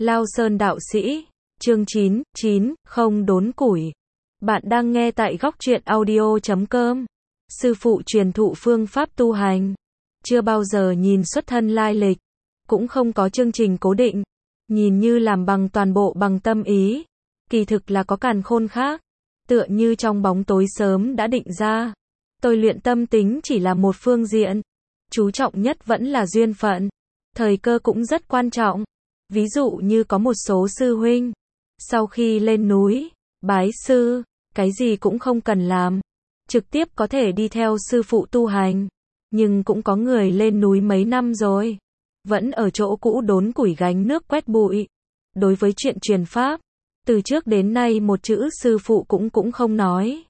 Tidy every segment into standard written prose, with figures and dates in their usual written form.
Lao Sơn đạo sĩ, chương 9, không đốn củi. Bạn đang nghe tại góc truyện audio.com. Sư phụ truyền thụ phương pháp tu hành. Chưa bao giờ nhìn xuất thân lai lịch, cũng không có chương trình cố định, nhìn như làm bằng toàn bộ bằng tâm ý, kỳ thực là có càn khôn khác, tựa như trong bóng tối sớm đã định ra. Tôi luyện tâm tính chỉ là một phương diện, chú trọng nhất vẫn là duyên phận, thời cơ cũng rất quan trọng. Ví dụ như có một số sư huynh, sau khi lên núi, bái sư, cái gì cũng không cần làm, trực tiếp có thể đi theo sư phụ tu hành. Nhưng cũng có người lên núi mấy năm rồi, vẫn ở chỗ cũ đốn củi gánh nước quét bụi. Đối với chuyện truyền pháp, từ trước đến nay một chữ sư phụ cũng không nói.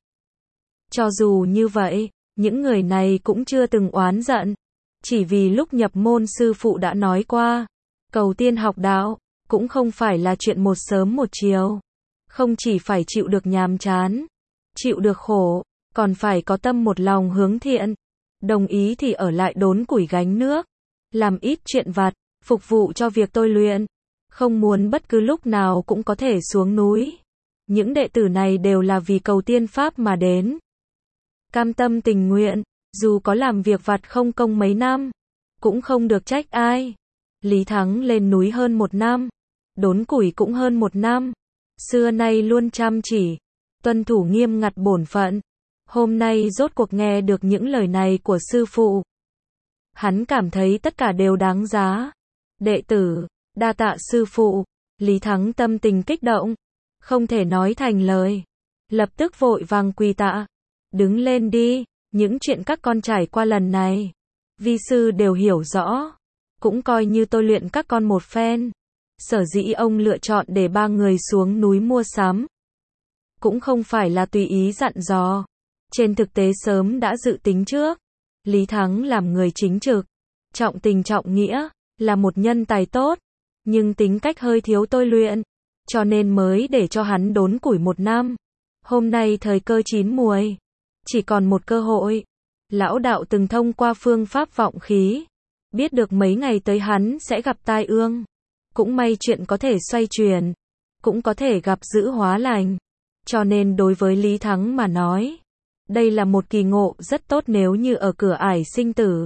Cho dù như vậy, những người này cũng chưa từng oán giận, chỉ vì lúc nhập môn sư phụ đã nói qua, cầu tiên học đạo, cũng không phải là chuyện một sớm một chiều. Không chỉ phải chịu được nhàm chán, chịu được khổ, còn phải có tâm một lòng hướng thiện. Đồng ý thì ở lại đốn củi gánh nước, làm ít chuyện vặt, phục vụ cho việc tôi luyện. Không muốn bất cứ lúc nào cũng có thể xuống núi. Những đệ tử này đều là vì cầu tiên pháp mà đến. Cam tâm tình nguyện, dù có làm việc vặt không công mấy năm, cũng không được trách ai. Lý Thắng lên núi hơn 1 năm, đốn củi cũng hơn 1 năm. Xưa nay luôn chăm chỉ, tuân thủ nghiêm ngặt bổn phận. Hôm nay rốt cuộc nghe được những lời này của sư phụ. Hắn cảm thấy tất cả đều đáng giá. Đệ tử, đa tạ sư phụ. Lý Thắng tâm tình kích động, không thể nói thành lời. Lập tức vội vàng quỳ tạ. Đứng lên đi, những chuyện các con trải qua lần này, vi sư đều hiểu rõ. Cũng coi như tôi luyện các con một phen. Sở dĩ ông lựa chọn để 3 người xuống núi mua sắm, cũng không phải là tùy ý dặn dò. Trên thực tế sớm đã dự tính trước. Lý Thắng làm người chính trực, trọng tình trọng nghĩa, là một nhân tài tốt, nhưng tính cách hơi thiếu tôi luyện, cho nên mới để cho hắn đốn củi 1 năm. Hôm nay thời cơ chín muồi, chỉ còn một cơ hội. Lão đạo từng thông qua phương pháp vọng khí, biết được mấy ngày tới hắn sẽ gặp tai ương. Cũng may chuyện có thể xoay chuyển, cũng có thể gặp dữ hóa lành. Cho nên đối với Lý Thắng mà nói, đây là một kỳ ngộ rất tốt. Nếu như ở cửa ải sinh tử,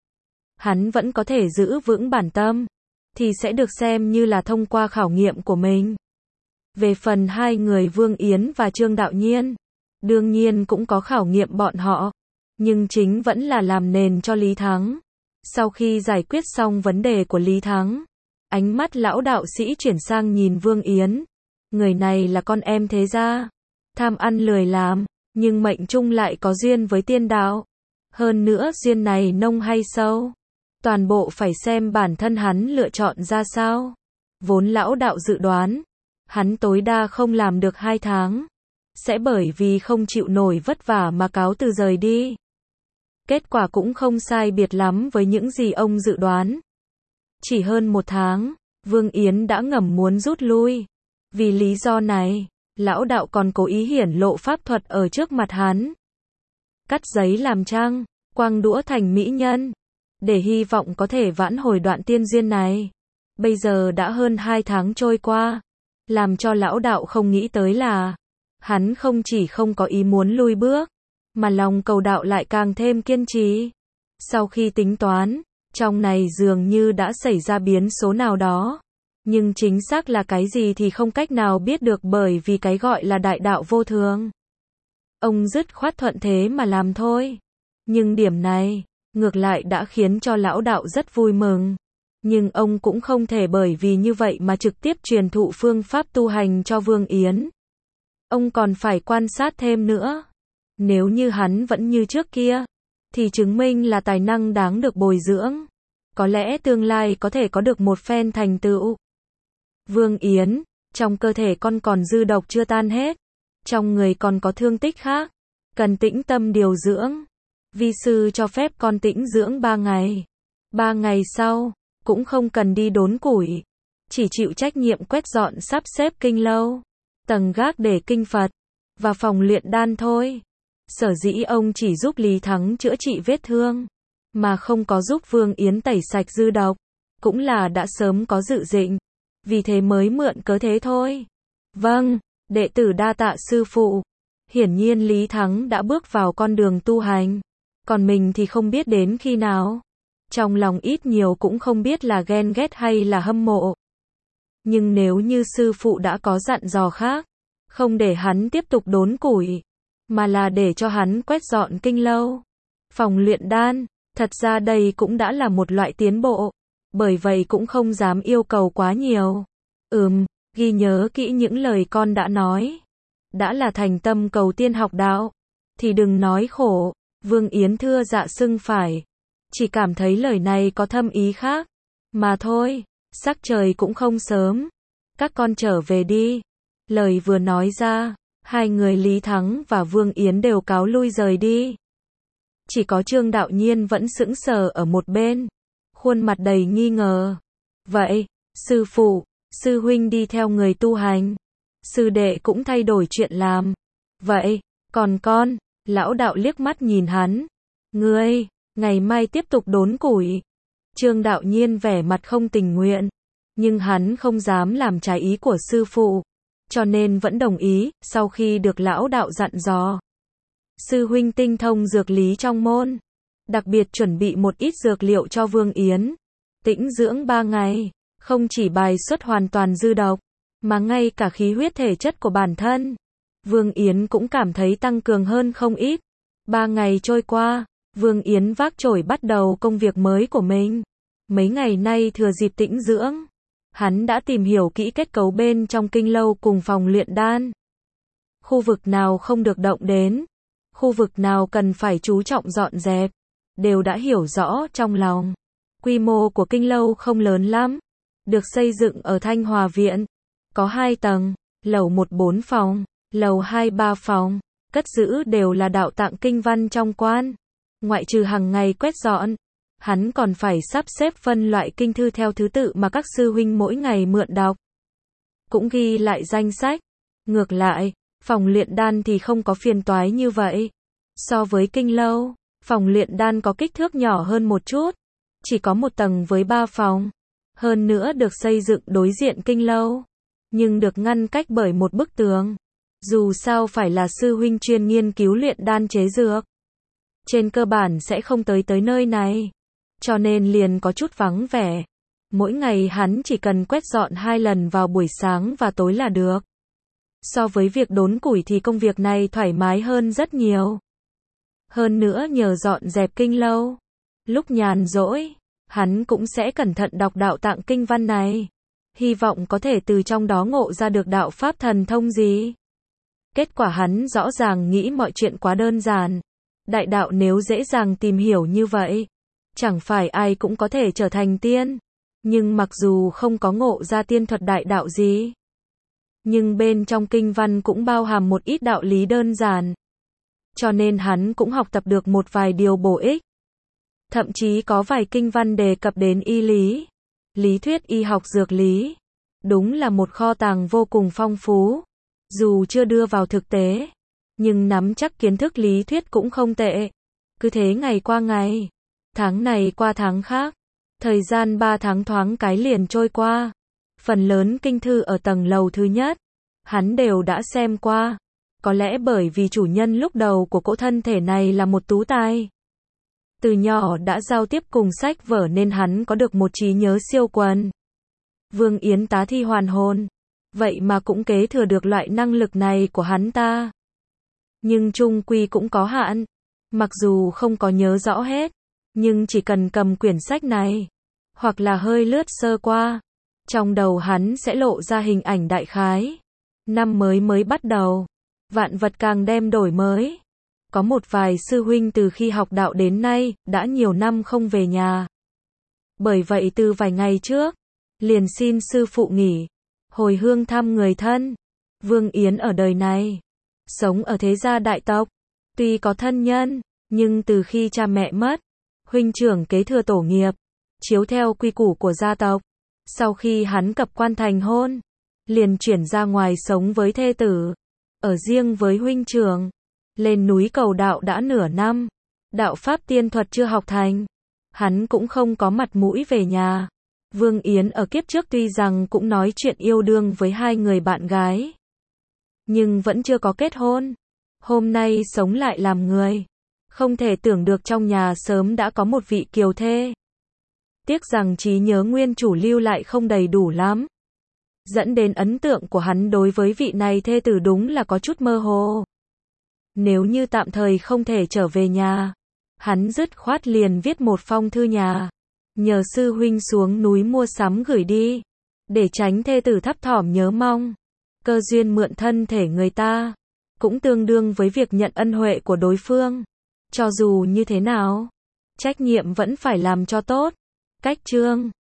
hắn vẫn có thể giữ vững bản tâm, thì sẽ được xem như là thông qua khảo nghiệm của mình. Về phần 2 người Vương Yến và Trương Đạo Nhiên, đương nhiên cũng có khảo nghiệm bọn họ, nhưng chính vẫn là làm nền cho Lý Thắng. Sau khi giải quyết xong vấn đề của Lý Thắng, ánh mắt lão đạo sĩ chuyển sang nhìn Vương Yến. Người này là con em thế gia, tham ăn lười làm, nhưng mệnh chung lại có duyên với tiên đạo. Hơn nữa duyên này nông hay sâu, toàn bộ phải xem bản thân hắn lựa chọn ra sao. Vốn lão đạo dự đoán, hắn tối đa không làm được 2 tháng, sẽ bởi vì không chịu nổi vất vả mà cáo từ rời đi. Kết quả cũng không sai biệt lắm với những gì ông dự đoán. Chỉ hơn 1 tháng, Vương Yến đã ngầm muốn rút lui. Vì lý do này, lão đạo còn cố ý hiển lộ pháp thuật ở trước mặt hắn. Cắt giấy làm trăng, quăng đũa thành mỹ nhân, để hy vọng có thể vãn hồi đoạn tiên duyên này. Bây giờ đã hơn 2 tháng trôi qua, làm cho lão đạo không nghĩ tới là, hắn không chỉ không có ý muốn lui bước, mà lòng cầu đạo lại càng thêm kiên trì. Sau khi tính toán, trong này dường như đã xảy ra biến số nào đó. Nhưng chính xác là cái gì thì không cách nào biết được, bởi vì cái gọi là đại đạo vô thường. Ông dứt khoát thuận thế mà làm thôi. Nhưng điểm này, ngược lại đã khiến cho lão đạo rất vui mừng. Nhưng ông cũng không thể bởi vì như vậy mà trực tiếp truyền thụ phương pháp tu hành cho Vương Yến. Ông còn phải quan sát thêm nữa. Nếu như hắn vẫn như trước kia, thì chứng minh là tài năng đáng được bồi dưỡng. Có lẽ tương lai có thể có được một phen thành tựu. Vương Yến, trong cơ thể con còn dư độc chưa tan hết, trong người còn có thương tích khác, cần tĩnh tâm điều dưỡng. Vi sư cho phép con tĩnh dưỡng 3 ngày. 3 ngày sau, cũng không cần đi đốn củi, chỉ chịu trách nhiệm quét dọn sắp xếp kinh lâu, tầng gác để kinh Phật, và phòng luyện đan thôi. Sở dĩ ông chỉ giúp Lý Thắng chữa trị vết thương, mà không có giúp Vương Yến tẩy sạch dư độc, cũng là đã sớm có dự định. vì thế mới mượn cớ thế thôi. Vâng, đệ tử đa tạ sư phụ. Hiển nhiên Lý Thắng đã bước vào con đường tu hành, còn mình thì không biết đến khi nào. Trong lòng ít nhiều cũng không biết là ghen ghét hay là hâm mộ. Nhưng nếu như sư phụ đã có dặn dò khác, không để hắn tiếp tục đốn củi, mà là để cho hắn quét dọn kinh lâu, phòng luyện đan, thật ra đây cũng đã là một loại tiến bộ, bởi vậy cũng không dám yêu cầu quá nhiều. Ghi nhớ kỹ những lời con đã nói. Đã là thành tâm cầu tiên học đạo, thì đừng nói khổ. Vương Yến thưa dạ xưng phải. Chỉ cảm thấy lời này có thâm ý khác. Mà thôi, sắc trời cũng không sớm. Các con trở về đi. Lời vừa nói ra, hai người Lý Thắng và Vương Yến đều cáo lui rời đi. Chỉ có Trương Đạo Nhiên vẫn sững sờ ở một bên, khuôn mặt đầy nghi ngờ. Vậy, sư phụ, sư huynh đi theo người tu hành, sư đệ cũng thay đổi chuyện làm. Vậy, còn con, lão đạo liếc mắt nhìn hắn. Ngươi, ngày mai tiếp tục đốn củi. Trương Đạo Nhiên vẻ mặt không tình nguyện, nhưng hắn không dám làm trái ý của sư phụ, cho nên vẫn đồng ý, sau khi được lão đạo dặn dò. Sư huynh tinh thông dược lý trong môn, đặc biệt chuẩn bị một ít dược liệu cho Vương Yến. Tĩnh dưỡng 3 ngày, không chỉ bài xuất hoàn toàn dư độc, mà ngay cả khí huyết thể chất của bản thân. Vương Yến cũng cảm thấy tăng cường hơn không ít. 3 ngày trôi qua, Vương Yến vác chổi bắt đầu công việc mới của mình. Mấy ngày nay thừa dịp tĩnh dưỡng, hắn đã tìm hiểu kỹ kết cấu bên trong kinh lâu cùng phòng luyện đan. Khu vực nào không được động đến, khu vực nào cần phải chú trọng dọn dẹp, đều đã hiểu rõ trong lòng. Quy mô của kinh lâu không lớn lắm, được xây dựng ở Thanh Hòa Viện, có 2 tầng, lầu 1 4 phòng, lầu 2 3 phòng, cất giữ đều là đạo tạng kinh văn trong quan. Ngoại trừ hàng ngày quét dọn, hắn còn phải sắp xếp phân loại kinh thư theo thứ tự mà các sư huynh mỗi ngày mượn đọc. Cũng ghi lại danh sách. Ngược lại, phòng luyện đan thì không có phiền toái như vậy. So với kinh lâu, phòng luyện đan có kích thước nhỏ hơn một chút, chỉ có 1 tầng với 3 phòng. Hơn nữa được xây dựng đối diện kinh lâu, nhưng được ngăn cách bởi một bức tường. Dù sao phải là sư huynh chuyên nghiên cứu luyện đan chế dược, trên cơ bản sẽ không tới nơi này, cho nên liền có chút vắng vẻ. Mỗi ngày hắn chỉ cần quét dọn 2 lần vào buổi sáng và tối là được. So với việc đốn củi thì công việc này thoải mái hơn rất nhiều. Hơn nữa nhờ dọn dẹp kinh lâu, lúc nhàn rỗi, hắn cũng sẽ cẩn thận đọc đạo tạng kinh văn này, hy vọng có thể từ trong đó ngộ ra được đạo pháp thần thông gì. Kết quả hắn rõ ràng nghĩ mọi chuyện quá đơn giản. Đại đạo nếu dễ dàng tìm hiểu như vậy, chẳng phải ai cũng có thể trở thành tiên. Nhưng mặc dù không có ngộ ra tiên thuật đại đạo gì, nhưng bên trong kinh văn cũng bao hàm một ít đạo lý đơn giản. Cho nên hắn cũng học tập được một vài điều bổ ích. Thậm chí có vài kinh văn đề cập đến y lý, lý thuyết y học dược lý. Đúng là một kho tàng vô cùng phong phú. Dù chưa đưa vào thực tế, nhưng nắm chắc kiến thức lý thuyết cũng không tệ. Cứ thế ngày qua ngày, tháng này qua tháng khác, thời gian 3 tháng thoáng cái liền trôi qua. Phần lớn kinh thư ở tầng lầu thứ nhất, hắn đều đã xem qua. Có lẽ bởi vì chủ nhân lúc đầu của cỗ thân thể này là một tú tài. Từ nhỏ đã giao tiếp cùng sách vở nên hắn có được một trí nhớ siêu quần. Vương Yến tá thi hoàn hồn, vậy mà cũng kế thừa được loại năng lực này của hắn ta. Nhưng chung quy cũng có hạn. Mặc dù không có nhớ rõ hết, nhưng chỉ cần cầm quyển sách này, hoặc là hơi lướt sơ qua, trong đầu hắn sẽ lộ ra hình ảnh đại khái. Năm mới bắt đầu, vạn vật càng đem đổi mới. Có một vài sư huynh từ khi học đạo đến nay, đã nhiều năm không về nhà. Bởi vậy từ vài ngày trước, liền xin sư phụ nghỉ, hồi hương thăm người thân. Vương Yến ở đời này, sống ở thế gia đại tộc, tuy có thân nhân, nhưng từ khi cha mẹ mất, huynh trưởng kế thừa tổ nghiệp, chiếu theo quy củ của gia tộc. Sau khi hắn cập quan thành hôn, liền chuyển ra ngoài sống với thê tử, ở riêng với huynh trưởng. Lên núi cầu đạo đã nửa năm, đạo pháp tiên thuật chưa học thành, hắn cũng không có mặt mũi về nhà. Vương Yến ở kiếp trước tuy rằng cũng nói chuyện yêu đương với hai người bạn gái, nhưng vẫn chưa có kết hôn. Hôm nay sống lại làm người. Không thể tưởng được trong nhà sớm đã có một vị kiều thê. Tiếc rằng trí nhớ nguyên chủ lưu lại không đầy đủ lắm. Dẫn đến ấn tượng của hắn đối với vị này thê tử đúng là có chút mơ hồ. Nếu như tạm thời không thể trở về nhà, hắn dứt khoát liền viết một phong thư nhà, nhờ sư huynh xuống núi mua sắm gửi đi, để tránh thê tử thấp thỏm nhớ mong. Cơ duyên mượn thân thể người ta, cũng tương đương với việc nhận ân huệ của đối phương. Cho dù như thế nào, trách nhiệm vẫn phải làm cho tốt. Cách chương